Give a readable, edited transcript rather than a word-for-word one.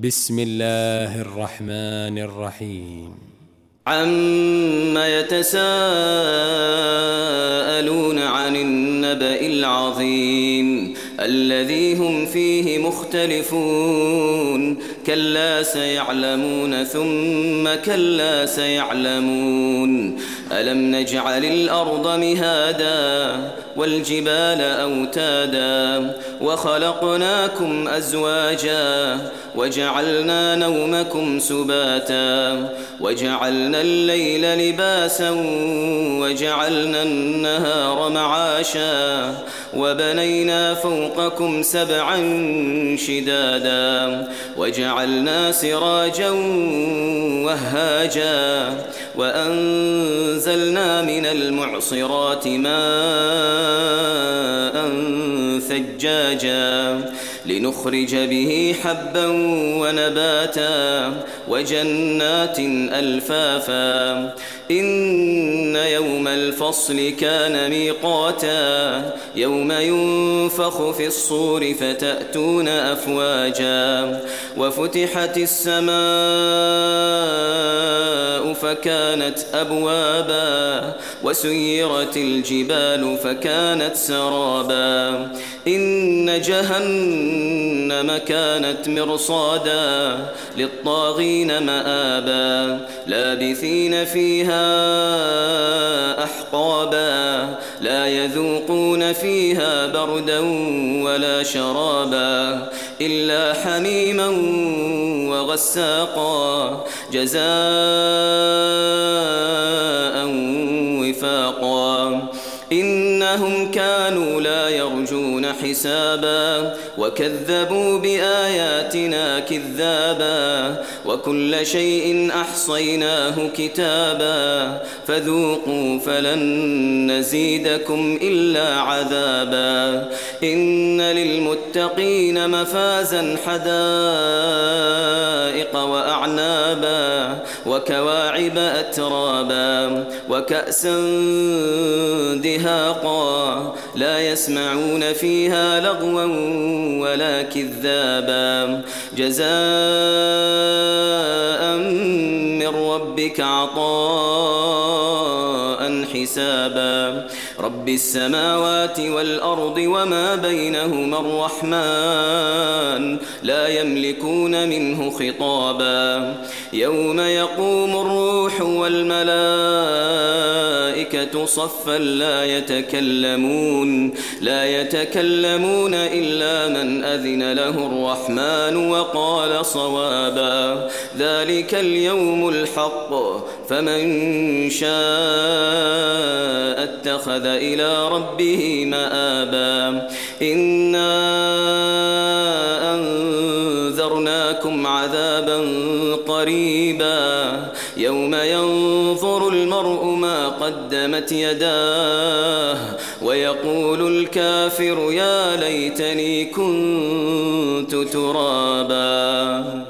بسم الله الرحمن الرحيم. عم يتساءلون عن النبأ العظيم الذي هم فيه مختلفون كلا سيعلمون ثم كلا سيعلمون ألم نجعل الأرض مهادا والجبال أوتادا وخلقناكم أزواجا وجعلنا نومكم سباتا وجعلنا الليل لباسا وجعلنا النهار معاشا وبنينا فوقكم سبعا شدادا وجعلنا سراجا وهاجا وأنزلنا من المعصرات ماء ثجاجا لنخرج به حبا ونباتا وجنات ألفافا إن يوم الفصل كان ميقاتا يوم ينفخ في الصور فتأتون أفواجا وفتحت السماء فكانت أبوابا وسيرت الجبال فكانت سرابا إن جهنم كانت مرصادا للطاغين مآبا لابثين فيها أحقابا لا يذوقون فيها بردا ولا شرابا إلا حميما وغساقا جزاء وفاقا إنهم كانوا لا يرجون حسابا وكذبوا بآياتنا كذابا وكل شيء أحصيناه كتابا فذوقوا فلن نزيدكم إلا عذابا إن للمتقين مفازا حدائق وأعنابا وكواعب أترابا وكأسا دهاقا لا يسمعون فيها لغوا ولا كذابا جزاء من ربك عطاء حسابا رب السماوات والأرض وما بينهما الرحمن لا يملكون منه خطابا يوم يقوم الروح والملائكة صفا لا يتكلمون إلا من أذن له الرحمن وقال صوابا ذلك اليوم الحق فمن شاء اتخذ إلى ربه مآبا إنا أنذرناكم عذابا قريبا يوم ينظر المرء ما قدمت يداه ويقول الكافر يا ليتني كنت ترابا.